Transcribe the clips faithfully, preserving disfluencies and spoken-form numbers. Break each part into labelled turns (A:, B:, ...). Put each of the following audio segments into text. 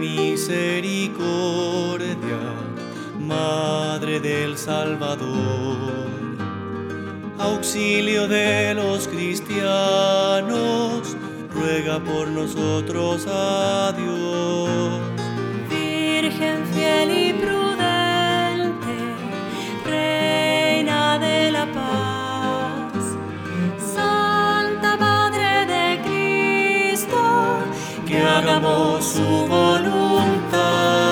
A: misericordia, Madre del Salvador, auxilio de los cristianos, ruega por nosotros a Dios.
B: Virgen fiel y prudente, Reina de la paz, Santa Madre de Cristo,
A: que hagamos su voluntad.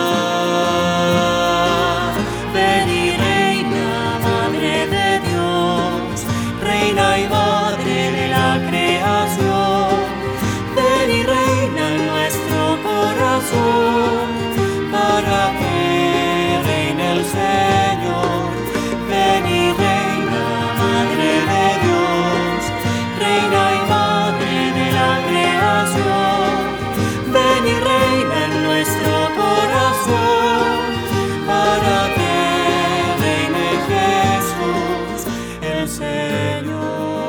A: Ven y reina, Madre de Dios, Reina y Madre de la creación. Ven y reina en nuestro corazón, para que reine el Señor. Ven y reina, Madre de Dios, Reina y Madre de la creación. Ven y reina en nuestro corazón, para que reine Jesús el Señor.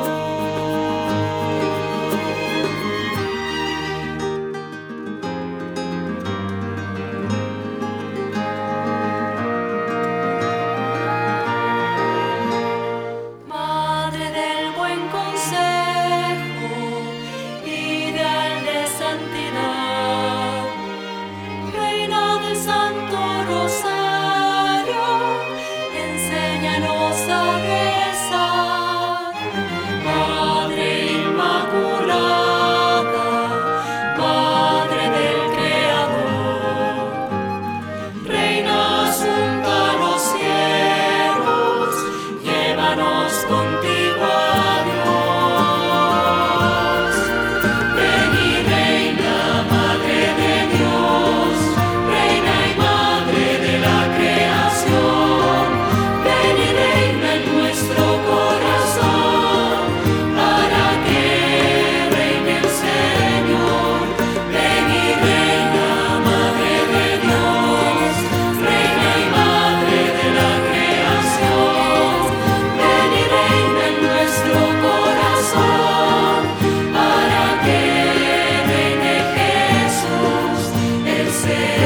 B: Madre del buen consejo, ideal de santidad, Reina del Santo Rosario, enséñanos a rezar. Madre Inmaculada, Madre del Creador, Reina asunta a los cielos, llévanos contigo a Dios. Ven y reina, Madre de Dios, Reina y Madre de la creación. Ven y reina en nuestro corazón, para que reine el Señor. Ven y reina, Madre de Dios, Reina y Madre de la creación. Ven y reina en nuestro corazón, para que reine Jesús el Señor.